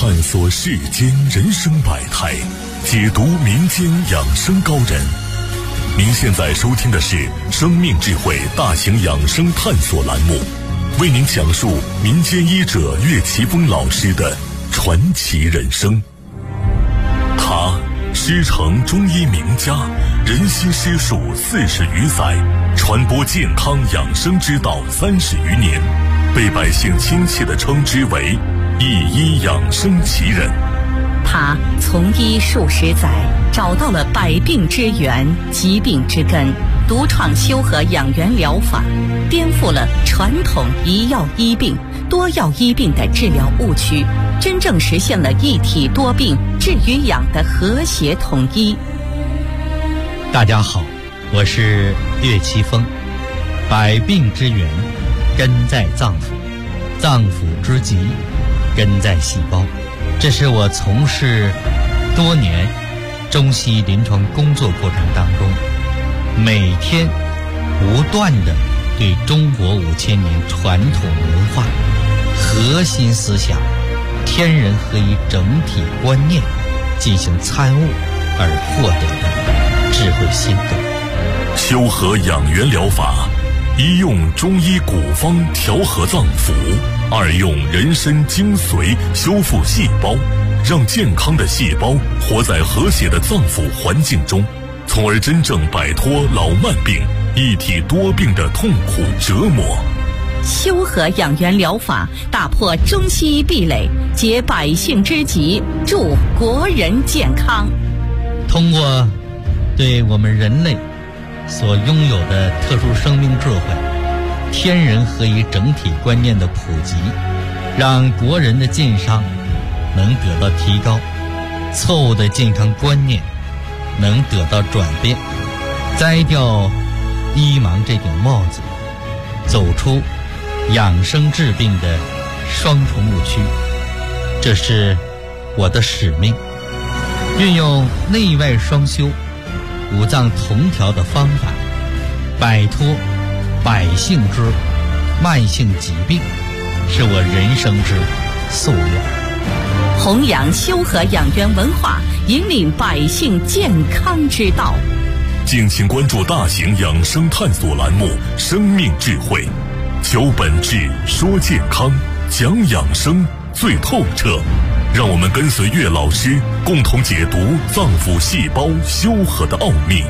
探索世间人生百态，解读民间养生高人。您现在收听的是生命智慧大型养生探索栏目，为您讲述民间医者岳奇峰老师的传奇人生。他师承中医名家，人心师术40余载，传播健康养生之道30余年，被百姓亲切地称之为一医养生奇人。 他从医数十载，找到了百病之源、疾病之根，独创修和养元疗法，颠覆了传统一药医病、多药医病的治疗误区，真正实现了一体多病、治与养的和谐统一。 大家好，我是岳奇峰。百病之源根在脏腑，脏腑之疾根在细胞。这是我从事多年中西临床工作过程当中，每天不断地对中国5000年传统文化核心思想天人合一整体观念进行参悟而获得的智慧心得。 修和养元疗法，一用中医古方调和脏腑，二用人参精髓修复细胞，让健康的细胞活在和谐的脏腑环境中，从而真正摆脱老慢病、一体多病的痛苦折磨。 修和养元疗法打破中西医壁垒，解百姓之急，助国人健康。 通过对我们人类所拥有的特殊生命智慧、天人合一整体观念的普及，让国人的健康能得到提高，错误的健康观念能得到转变，摘掉医盲这顶帽子，走出养生治病的双重误区。这是我的使命，运用内外双修、五脏同调的方法，摆脱百姓之慢性疾病，是我人生之夙愿。 弘扬修和养元文化，引领百姓健康之道。 敬请关注大型养生探索栏目《生命智慧》，求本质，说健康，讲养生最透彻。让我们跟随岳老师，共同解读脏腑细胞修和的奥秘。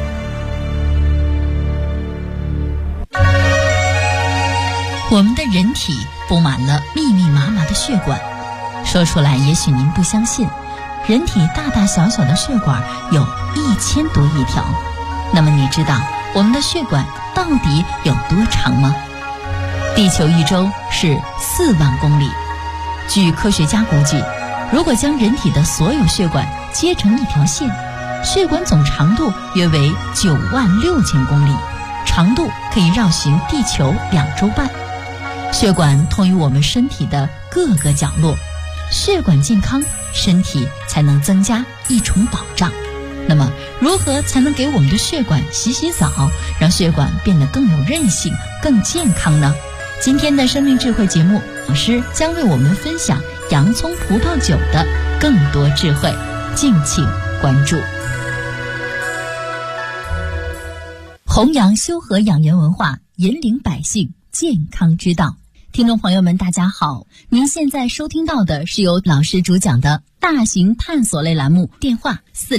我们的人体布满了密密麻麻的血管，说出来也许您不相信，人体大大小小的血管有1000多亿条。那么你知道我们的血管到底有多长吗？地球一周是4万公里。据科学家估计，如果将人体的所有血管接成一条线，血管总长度约为96000公里，长度可以绕行地球2周半。血管通于我们身体的各个角落，血管健康，身体才能增加一重保障。那么如何才能给我们的血管洗洗澡，让血管变得更有韧性、更健康呢？今天的生命智慧节目，老师将为我们分享洋葱葡萄酒的更多智慧，敬请关注。弘扬修和养元文化，引领百姓健康之道。听众朋友们大家好，您现在收听到的是由老师主讲的大型探索类栏目，电话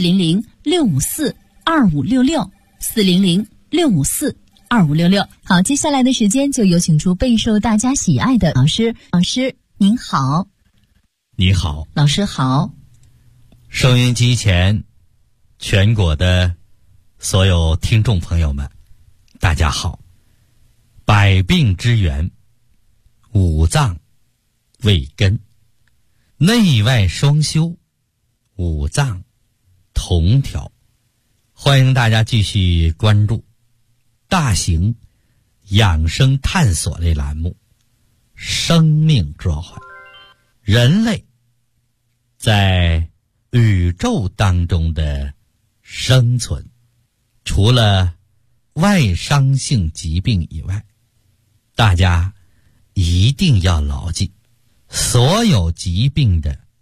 400-654-2566 400-654-2566。好，接下来的时间就有请出备受大家喜爱的老师。老师您好。 你好。 老师好。 收音机前全国的所有听众朋友们大家好。百病之源，五脏为根，内外双修，五脏同调。欢迎大家继续关注大型养生探索类栏目《生命智慧》。人类在宇宙当中的生存，除了外伤性疾病以外，大家一定要牢记，所有疾病的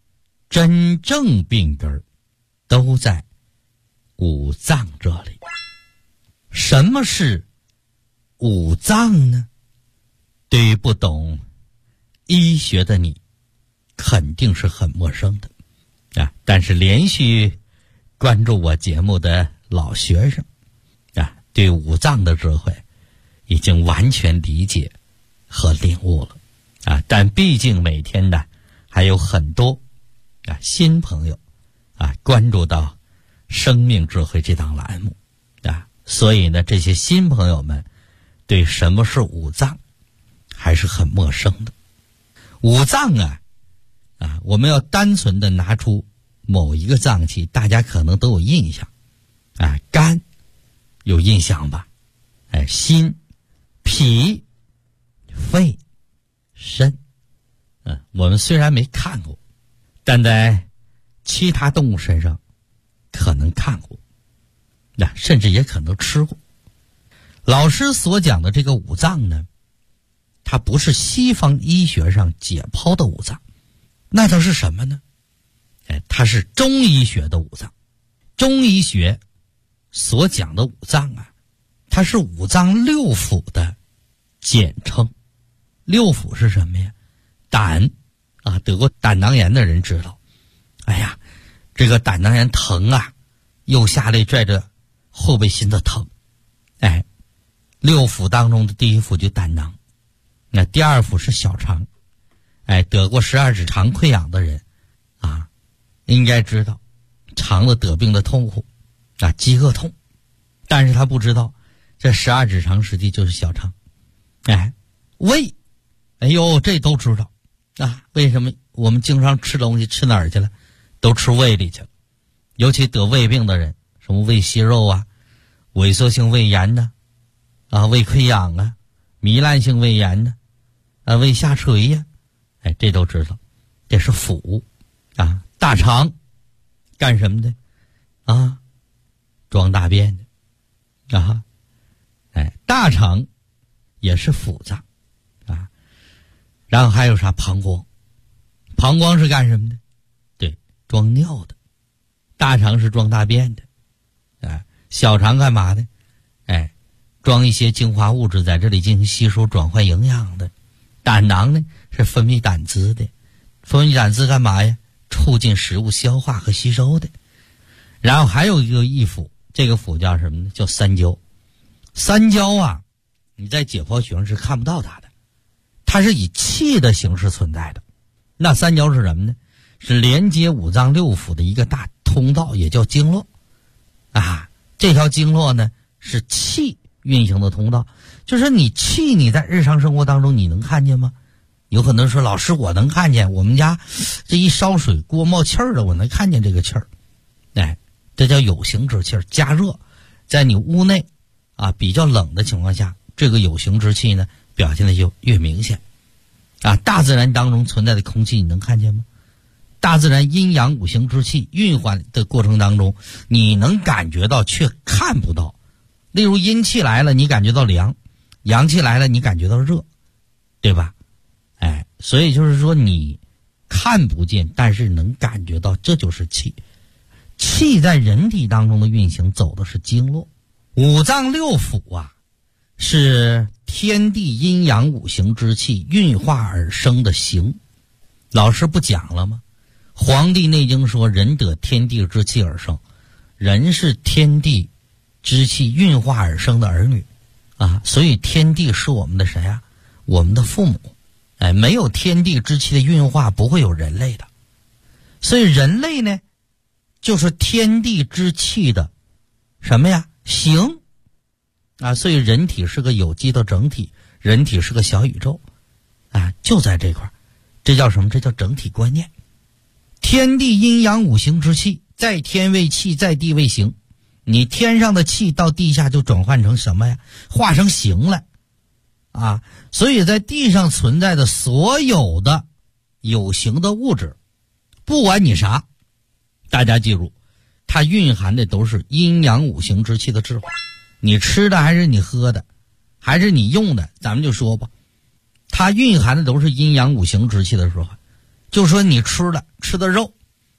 真正病根都在五脏这里。什么是五脏呢？对于不懂医学的你肯定是很陌生的啊，但是连续关注我节目的老学生啊，对五脏的智慧已经完全理解和领悟了啊。但毕竟每天呢还有很多啊新朋友啊关注到生命智慧这档栏目啊，所以呢这些新朋友们对什么是五脏还是很陌生的。五脏啊，我们要单纯的拿出某一个脏器，大家可能都有印象啊，肝有印象吧？心、脾、肺、肾，我们虽然没看过，但在其他动物身上可能看过，甚至也可能吃过。老师所讲的这个五脏呢，它不是西方医学上解剖的五脏，那它是什么呢？它是中医学的五脏。中医学所讲的五脏啊，它是五脏六腑的简称。六腑是什么呀？胆啊，得过胆囊炎的人知道，哎呀，这个胆囊炎疼啊，右下肋拽着后背心的疼。六腑当中的第一腑就胆囊，那第二腑是小肠。得过12指肠溃疡的人啊，应该知道肠子得病的痛苦啊，饥饿痛，但是他不知道这12指肠实际就是小肠。胃，哎呦，这都知道啊。为什么我们经常吃东西吃哪儿去了？都吃胃里去了。尤其得胃病的人，什么胃息肉啊、萎缩性胃炎呢、胃溃疡啊、糜烂性胃炎呢、胃下垂呀、这都知道。这是腑啊。大肠干什么的啊？装大便的啊。大肠也是腑脏啊。然后还有啥？膀胱。膀胱是干什么的？对，装尿的。大肠是装大便的。小肠干嘛的？装一些精华物质在这里进行吸收转换营养的。胆囊呢是分泌胆汁的。分泌胆汁干嘛呀？促进食物消化和吸收的。然后还有一个一腑，这个腑叫什么呢？叫三焦。三焦啊，你在解剖学上是看不到它的，它是以气的形式存在的。那三焦是什么呢？是连接五脏六腑的一个大通道，也叫经络啊。这条经络呢是气运行的通道，就是你气你在日常生活当中你能看见吗？有可能说老师我能看见，我们家这一烧水锅冒气儿的，我能看见这个气儿。这叫有形之气儿。加热在你屋内啊比较冷的情况下，这个有形之气呢表现的就越明显啊。大自然当中存在的空气你能看见吗？大自然阴阳五行之气运换的过程当中，你能感觉到却看不到。例如阴气来了你感觉到凉，阳气来了你感觉到热，对吧？所以就是说你看不见，但是能感觉到，这就是气。气在人体当中的运行走的是经络。五脏六腑啊，是天地阴阳五行之气运化而生的形。老师不讲了吗？黄帝内经说人得天地之气而生，人是天地之气运化而生的儿女啊，所以天地是我们的谁啊？我们的父母。没有天地之气的运化，不会有人类的。所以人类呢，就是天地之气的什么呀？形啊。所以人体是个有机的整体，人体是个小宇宙啊，就在这块。这叫什么？这叫整体观念。天地阴阳五行之气，在天为气，在地为形。你天上的气到地下就转换成什么呀？化成形来啊。所以在地上存在的所有的有形的物质，不管你啥，大家记住，它蕴含的都是阴阳五行之气的智慧。你吃的还是你喝的，还是你用的，咱们就说吧，它蕴含的都是阴阳五行之气的智慧。就说你吃的肉，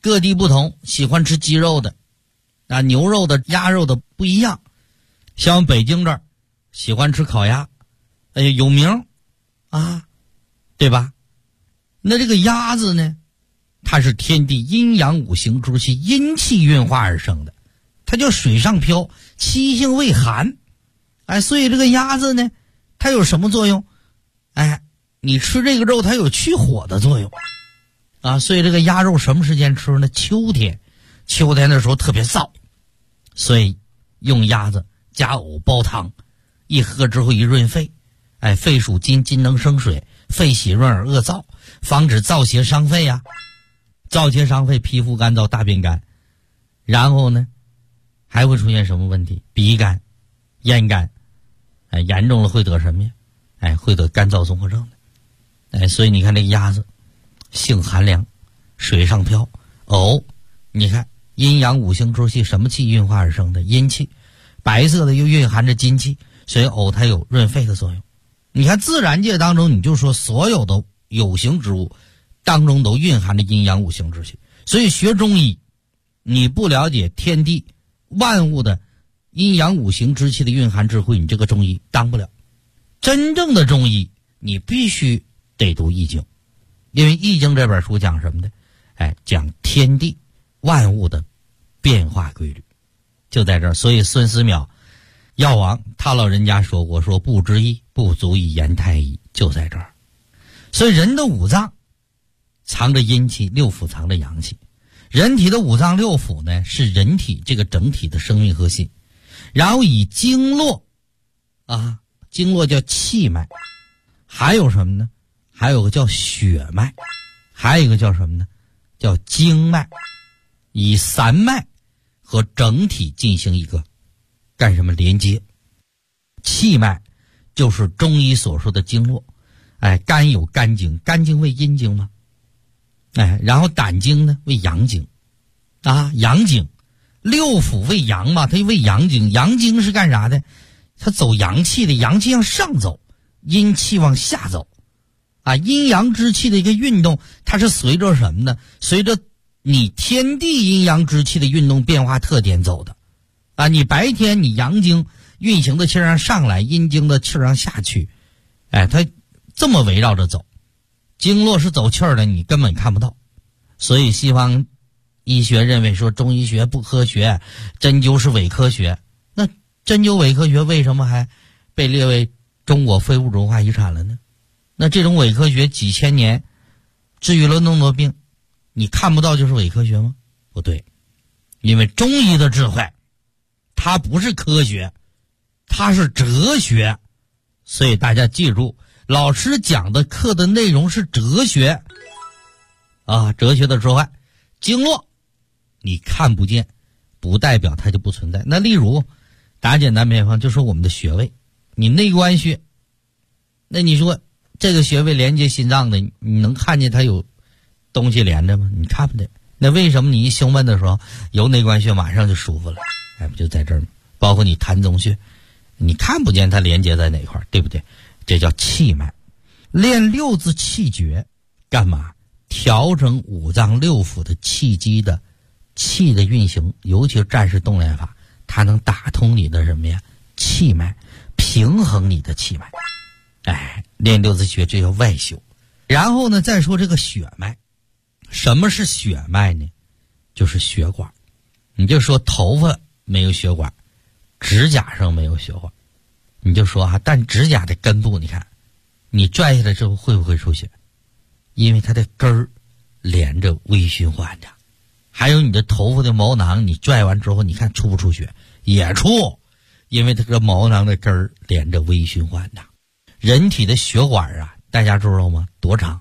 各地不同，喜欢吃鸡肉的啊，牛肉的、鸭肉的不一样。像北京这儿喜欢吃烤鸭，有名啊，对吧？那这个鸭子呢，它是天地阴阳五行之气阴气运化而生的，它叫水上漂，气性未寒。所以这个鸭子呢，它有什么作用？你吃这个肉它有去火的作用啊。所以这个鸭肉什么时间吃呢？秋天的时候特别燥，所以用鸭子加藕煲汤，一喝之后一润肺。肺属金，金能生水，肺喜润而恶燥，防止燥邪伤肺啊。燥邪伤肺，皮肤干燥，大便干，然后呢还会出现什么问题？鼻干、咽干，严重了会得什么呀？会得干燥综合症的。所以你看这个鸭子性寒凉，水上漂。藕你看阴阳五行之气，什么气运化而生的？阴气，白色的又蕴含着金气，所以藕它有润肺的作用。你看自然界当中，你就说所有的有形之物当中都蕴含着阴阳五行之气。所以学中医，你不了解天地万物的阴阳五行之气的蕴含智慧，你这个中医当不了。真正的中医你必须得读易经，因为易经这本书讲什么的？讲天地万物的变化规律，就在这儿。所以孙思邈药王他老人家说过，说不知医，不足以言太医，就在这儿。所以人的五脏藏着阴气，六腑藏着阳气。人体的五脏六腑呢，是人体这个整体的生命核心。然后以经络经络叫气脉，还有什么呢？还有个叫血脉，还有一个叫什么呢？叫经脉。以三脉和整体进行一个干什么连接？气脉就是中医所说的经络。肝有肝经，肝经为阴经吗？然后胆经呢为阳经阳经。六腑为阳嘛，它为阳经。阳经是干啥的？它走阳气的，阳气往上走，阴气往下走阴阳之气的一个运动，它是随着什么呢？随着你天地阴阳之气的运动变化特点走的你白天你阳经运行的气儿上来，阴经的气儿下去，它这么围绕着走。经络是走气儿的，你根本看不到。所以西方医学认为说中医学不科学，针灸是伪科学。那针灸伪科学为什么还被列为中国非物质文化遗产了呢？那这种伪科学几千年治愈了那么多病，你看不到就是伪科学吗？不对，因为中医的智慧它不是科学，它是哲学。所以大家记住，老师讲的课的内容是哲学哲学的智慧。经络你看不见不代表它就不存在。那例如打简单比方，就说我们的穴位，你内关穴，那你说这个穴位连接心脏的，你能看见它有东西连着吗？你看不见。那为什么你一胸闷的时候有内关穴马上就舒服了？不就在这儿吗？包括你膻中穴，你看不见它连接在哪块，对不对？这叫气脉。练六字气诀干嘛？调整五脏六腑的气机的气的运行，尤其是战士动练法，它能打通你的什么呀？气脉，平衡你的气脉。练六字气诀这叫外修。然后呢，再说这个血脉。什么是血脉呢？就是血管。你就说头发没有血管，指甲上没有血管，你就说但指甲的根部你看你拽下来之后会不会出血？因为它的根儿连着微循环着。还有你的头发的毛囊，你拽完之后你看出不出血？也出，因为这个毛囊的根儿连着微循环着。人体的血管大家知道吗？多长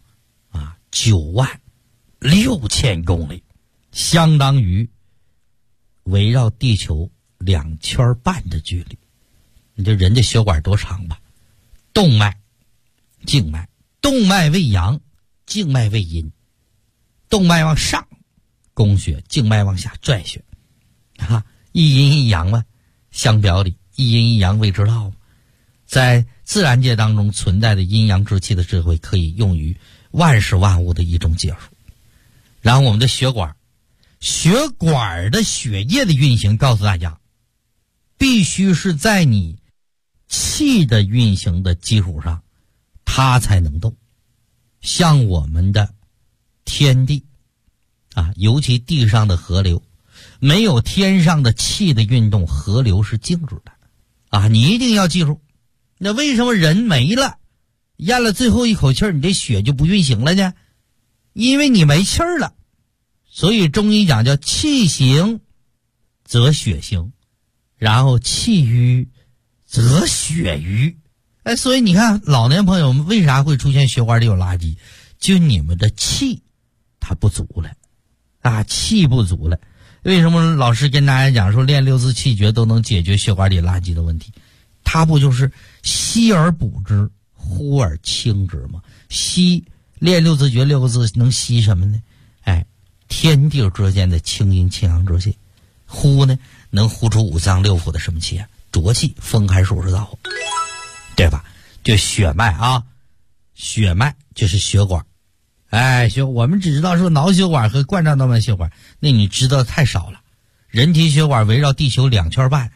？96000公里，相当于围绕地球2圈半的距离。你这人的血管多长吧？动脉、静脉，动脉为阳，静脉为阴。动脉往上供血，静脉往下拽血一阴一阳嘛，相表里，一阴一阳谓之道。在自然界当中存在的阴阳之气的智慧，可以用于万事万物的一种解说。然后我们的血管血管的血液的运行，告诉大家，必须是在你气的运行的基础上，它才能动。像我们的天地啊，尤其地上的河流，没有天上的气的运动，河流是静止的啊！你一定要记住，那为什么人没了，咽了最后一口气儿，你这血就不运行了呢？因为你没气儿了。所以中医讲叫气行则血行，然后气瘀则血瘀。哎，所以你看老年朋友们为啥会出现血管里有垃圾，就你们的气它不足了啊，气不足了。为什么老师跟大家讲说练六字气诀都能解决血管里垃圾的问题？它不就是吸而补之，呼而清之吗？吸，练六字诀六个字能吸什么呢？哎，天地之间的清阴清阳之气。呼呢，能呼出五脏六腑的什么气啊？浊气，风寒暑湿燥火，对吧？就血脉啊，血脉就是血管。哎，我们只知道说脑血管和冠状动脉血管，那你知道太少了。人体血管围绕地球2圈半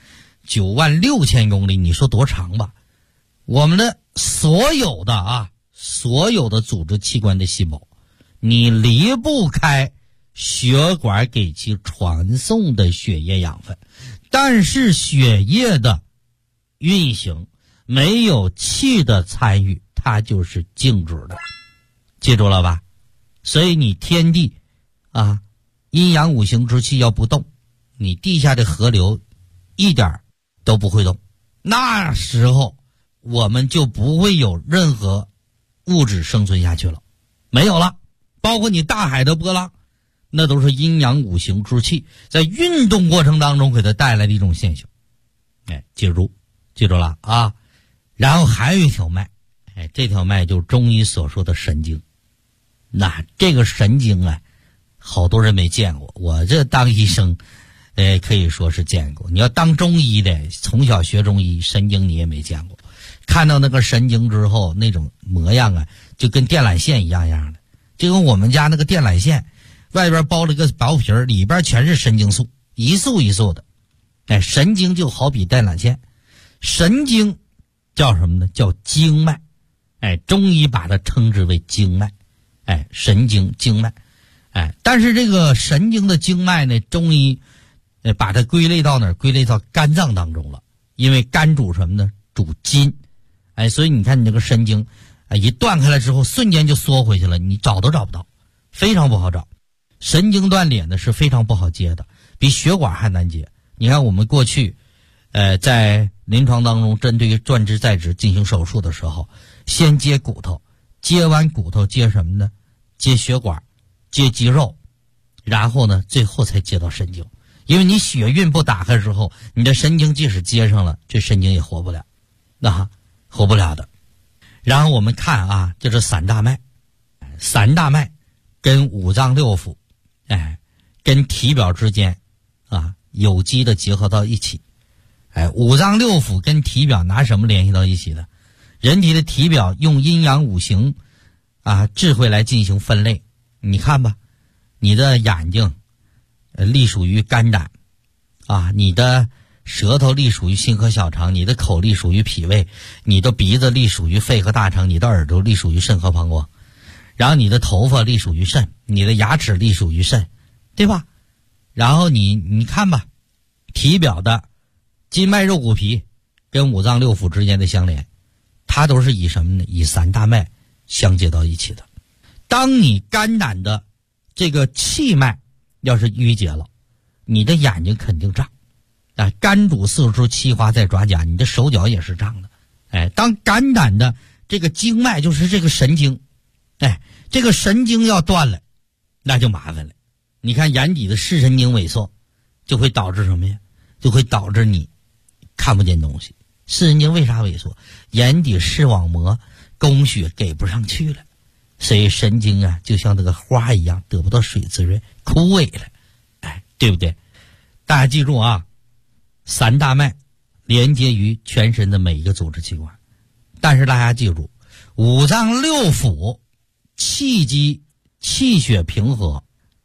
，96000公里，你说多长吧？我们的所有的组织器官的细胞，你离不开血管给其传送的血液养分，但是血液的运行没有气的参与，它就是静止的，记住了吧？所以你天地啊，阴阳五行之气要不动，你地下的河流一点都不会动，那时候我们就不会有任何物质生存下去了，没有了。包括你大海的波浪，那都是阴阳五行之气在运动过程当中给它带来的一种现象。哎，记住了啊。然后还有一条脉，哎，这条脉就是中医所说的神经。那这个神经啊，好多人没见过，我这当医生可以说是见过。你要当中医的，从小学中医，神经你也没见过。看到那个神经之后，那种模样啊，就跟电缆线一样的，就跟我们家那个电缆线外边包了个薄皮儿，里边全是神经素，一束一束的。哎，神经就好比电缆线，神经叫什么呢？叫经脉。哎，中医把它称之为经脉。哎，神经经脉。哎，但是这个神经的经脉呢，中医把它归类到哪儿？归类到肝脏当中了。因为肝主什么呢？主筋。哎，所以你看你这个神经一断开了之后，瞬间就缩回去了，你找都找不到，非常不好找。神经断裂呢是非常不好接的，比血管还难接。你看我们过去在临床当中针对于断肢再植进行手术的时候，先接骨头，接完骨头接什么呢？接血管，接肌肉，然后呢最后才接到神经。因为你血运不打开之后，你的神经即使接上了，这神经也活不了，活不了的。然后我们看啊，就是三大脉跟五脏六腑，哎，跟体表之间有机的结合到一起。哎，五脏六腑跟体表拿什么联系到一起的？人体的体表用阴阳五行智慧来进行分类。你看吧，你的眼睛隶属于肝胆你的舌头隶属于心和小肠，你的口隶属于脾胃，你的鼻子隶属于肺和大肠，你的耳朵隶属于肾和膀胱，然后你的头发隶属于肾，你的牙齿隶属于肾，对吧？然后你看吧，体表的筋脉肉骨皮跟五脏六腑之间的相连，它都是以什么呢？以三大脉相接到一起的。当你肝胆的这个气脉要是淤结了，你的眼睛肯定胀。肝主四肢，气化在爪甲，你的手脚也是胀的。哎，当肝胆的这个经脉，就是这个神经，哎，这个神经要断了，那就麻烦了。你看眼底的视神经萎缩，就会导致什么呀？就会导致你看不见东西。视神经为啥萎缩？眼底视网膜供血给不上去了，所以神经就像那个花一样，得不到水滋润，枯萎了。哎，对不对？大家记住三大脉连接于全身的每一个组织器官，但是大家记住，五脏六腑气机气血平和，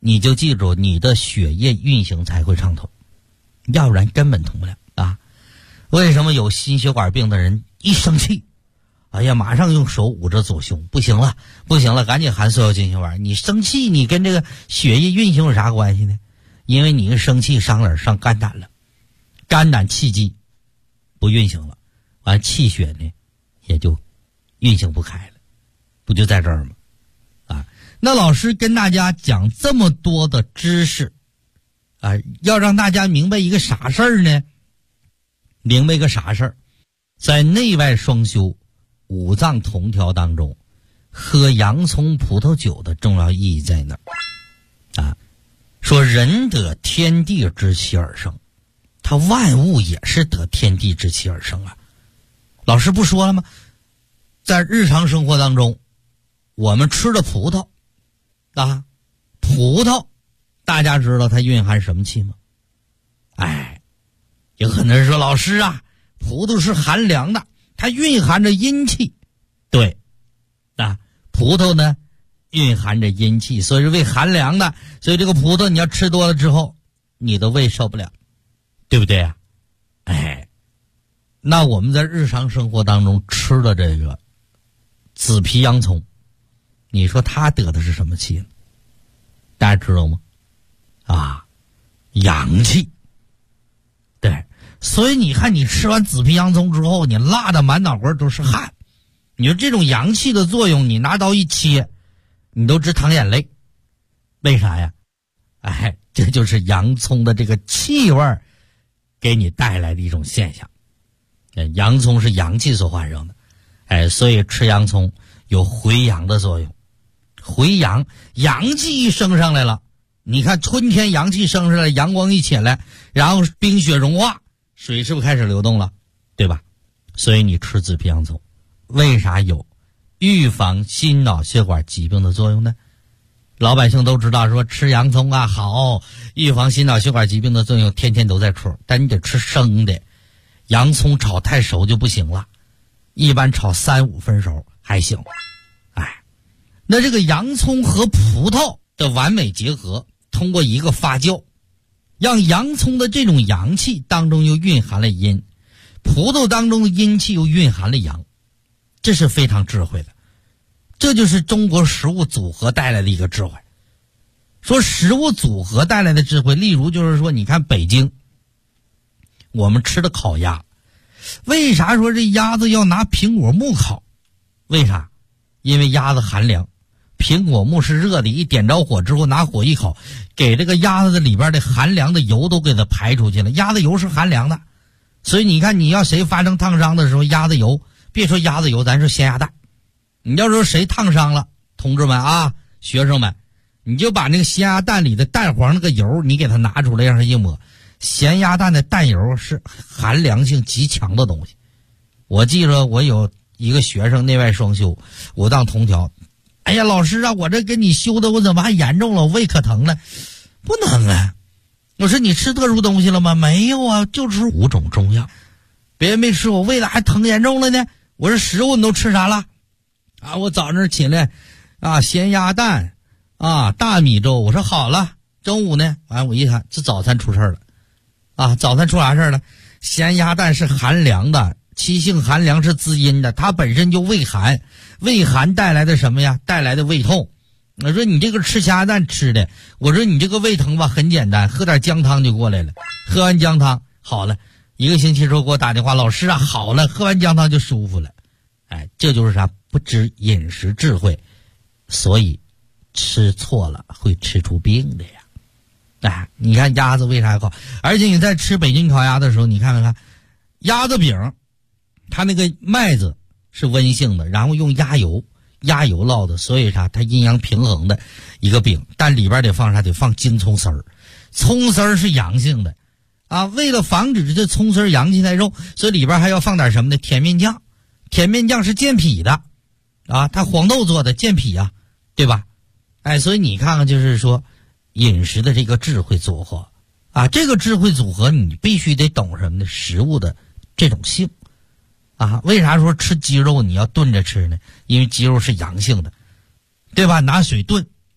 你就记住你的血液运行才会畅通，要不然根本通不了啊。为什么有心血管病的人一生气，哎呀，马上用手捂着左胸，不行了，赶紧含速效救心丸。你生气，你跟这个血液运行有啥关系呢？因为你一生气伤哪儿？伤肝胆了，肝胆气机不运行了，完气血呢也就运行不开了，不就在这儿吗？啊，那老师跟大家讲这么多的知识啊，要让大家明白一个啥事儿呢？明白一个啥事儿？在内外双修五脏同调当中，喝洋葱葡萄酒的重要意义在哪儿啊？说人得天地之气而生，他万物也是得天地之气而生啊。老师不说了吗？在日常生活当中，我们吃的葡萄啊，葡萄大家知道它蕴含什么气吗？哎，有可能说老师啊，葡萄是寒凉的，它蕴含着阴气。对啊，葡萄呢蕴含着阴气，所以是胃寒凉的，所以这个葡萄你要吃多了之后，你的胃受不了，对不对呀？哎，那我们在日常生活当中吃的这个紫皮洋葱，你说它得的是什么气呢？大家知道吗？啊，阳气。对，所以你看你吃完紫皮洋葱之后，你辣的满脑瓜都是汗，你说这种阳气的作用，你拿刀一切，你都直淌眼泪。为啥呀？哎，这就是洋葱的这个气味给你带来的一种现象。洋葱是阳气所产生的，哎，所以吃洋葱有回阳的作用。回阳，阳气一升上来了，你看春天阳气升上来，阳光一起来，然后冰雪融化，水是不是开始流动了？对吧？所以你吃紫皮洋葱，为啥有预防心脑血管疾病的作用呢？老百姓都知道说吃洋葱啊好，预防心脑血管疾病的作用天天都在说，但你得吃生的，洋葱炒太熟就不行了，一般炒3-5分熟还行。哎，那这个洋葱和葡萄的完美结合，通过一个发酵，让洋葱的这种阳气当中又蕴含了阴，葡萄当中的阴气又蕴含了阳，这是非常智慧的。这就是中国食物组合带来的一个智慧。说食物组合带来的智慧，例如就是说，你看北京我们吃的烤鸭，为啥说这鸭子要拿苹果木烤？为啥？因为鸭子寒凉，苹果木是热的，一点着火之后拿火一烤，给这个鸭子的里边的寒凉的油都给它排出去了。鸭子油是寒凉的，所以你看你要谁发生烫伤的时候，鸭子油，别说鸭子油，咱说咸鸭蛋，你要说谁烫伤了，同志们啊，学生们，你就把那个咸鸭蛋里的蛋黄那个油你给它拿出来让它一抹。咸鸭蛋的蛋油是寒凉性极强的东西。我记着我有一个学生内外双修，我当同调，哎呀老师啊，我这跟你修的我怎么还严重了，我胃可疼了。不能啊，我说你吃特殊东西了吗？没有啊，就吃5种中药。别人没吃，我胃咋还疼严重了呢？我说食物你都吃啥了啊？我早上起来啊，咸鸭蛋啊，大米粥。我说好了，中午呢，完我一看这早餐出事了啊！早餐出啥事了？咸鸭蛋是寒凉的，气性寒凉是滋阴的，它本身就胃寒，胃寒带来的什么呀？带来的胃痛。我说你这个吃咸鸭蛋吃的，我说你这个胃疼吧，很简单，喝点姜汤就过来了。喝完姜汤好了，1个星期之后给我打电话，老师啊好了，喝完姜汤就舒服了。哎，这就是啥？不知饮食智慧，所以吃错了会吃出病的呀。哎，你看鸭子为啥好？而且你在吃北京烤鸭的时候，你看看鸭子饼，它那个麦子是温性的，然后用鸭油烙的，所以啥？它阴阳平衡的一个饼，但里边得放啥？得放京葱丝儿，葱丝儿是阳性的啊。为了防止这葱丝儿阳气太重，所以里边还要放点什么呢？甜面酱。甜面酱是健脾的啊，它黄豆做的，健脾啊，对吧？哎，所以你看看，就是说饮食的这个智慧组合啊，这个智慧组合你必须得懂什么呢？食物的这种性啊。为啥说吃鸡肉你要炖着吃呢？因为鸡肉是阳性的，对吧？拿水炖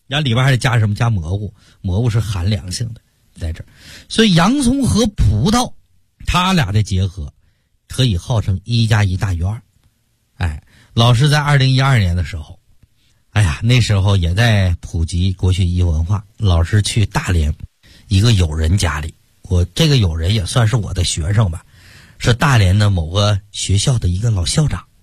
然后里边还得加什么？加蘑菇，蘑菇是寒凉性的，在这儿。所以洋葱和葡萄，它俩的结合，可以号称1+1大于2。哎，老师在2012年的时候，哎呀，那时候也在普及国学医文化。老师去大连一个友人家里，我这个友人也算是我的学生吧，是大连的某个学校的一个老校长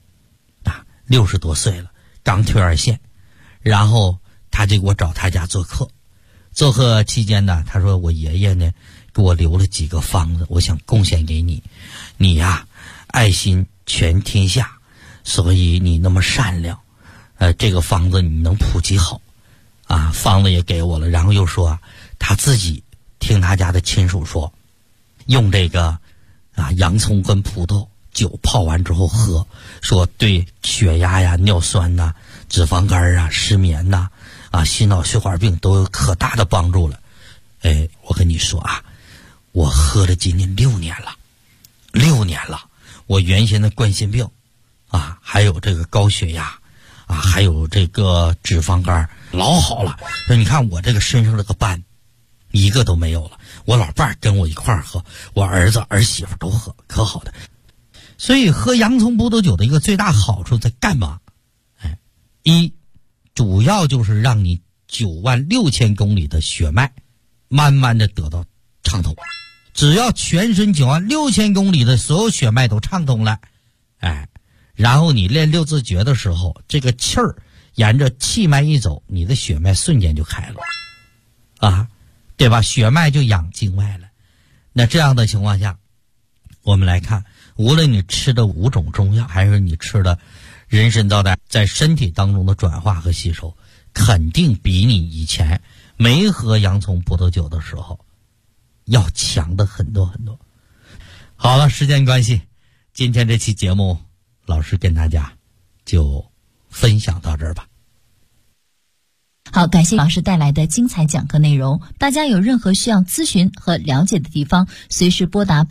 ，60多岁了，刚退2线，然后他就给我找他家做客。做客期间呢，他说我爷爷呢给我留了几个方子，我想贡献给你。你呀，爱心全天下，所以你那么善良，这个方子你能普及好啊。方子也给我了，然后又说他自己听他家的亲属说，用这个洋葱跟葡萄酒泡完之后喝，说对血压呀、尿酸呐、脂肪肝啊、失眠呐、心脑血管病都有可大的帮助了。哎，我跟你说我喝了今年6年了，6年了。我原先的冠心病还有这个高血压还有这个脂肪肝老好了。说你看我这个身上这个斑一个都没有了。我老伴儿跟我一块儿喝，我儿子儿媳妇都喝，可好的。所以喝洋葱葡萄酒的一个最大好处在干嘛？一，主要就是让你96000公里的血脉慢慢的得到畅通。只要全身96000公里的所有血脉都畅通了，然后你练六字诀的时候，这个气儿沿着气脉一走，你的血脉瞬间就开了对吧？血脉就养经脉了。那这样的情况下，我们来看，无论你吃的5种中药，还是你吃的人参皂苷，在身体当中的转化和吸收，肯定比你以前没喝洋葱葡萄酒的时候要强的很多很多。好了，时间关系，今天这期节目老师跟大家就分享到这儿吧。 好，感谢老师带来的精彩讲课内容。大家有任何需要咨询和了解的地方，随时拨打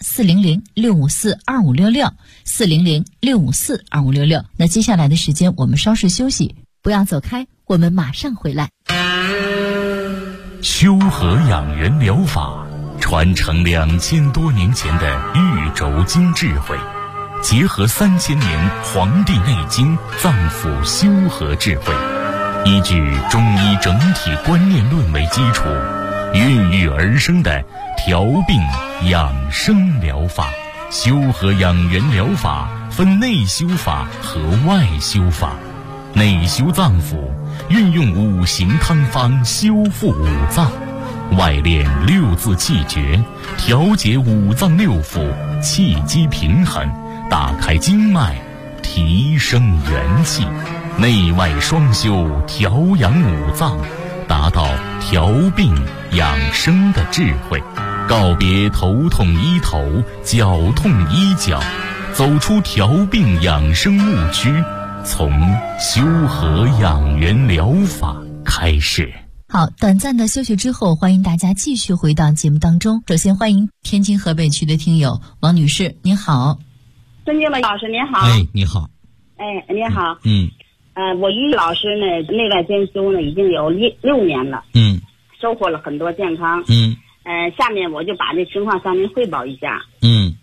400-654-2566 400-654-2566。那接下来的时间我们稍事休息，不要走开，我们马上回来。 修和养元疗法传承2000多年前的玉轴经智慧，结合3000年《黄帝内经》脏腑修和智慧，依据中医整体观念论为基础，孕育而生的调病养生疗法。修和养元疗法分内修法和外修法。内修脏腑，运用5行汤方修复5脏；外练6字气诀，调节5脏6腑，气机平衡，打开经脉，提升元气。内外双修，调养5脏，达到调病养生的智慧。告别头痛医头，脚痛医脚，走出调病养生误区，从修和养元疗法开始。 好，短暂的休息之后，欢迎大家继续回到节目当中。首先欢迎天津河北区的听友王女士，您好。 尊敬的老师您好。 你好。 您好。 我与老师呢内外兼修呢已经有6年了。收获了很多健康。下面我就把这情况向您汇报一下。